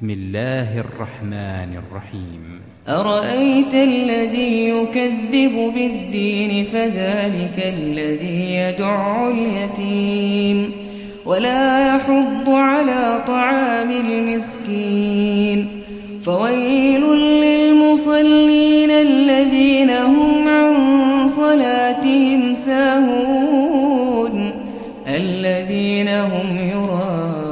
بسم الله الرحمن الرحيم أرأيت الذي يكذب بالدين فذلك الذي يدع اليتيم ولا يحض على طعام المسكين فويل للمصلين الذين هم عن صلاتهم ساهون الذين هم يراءون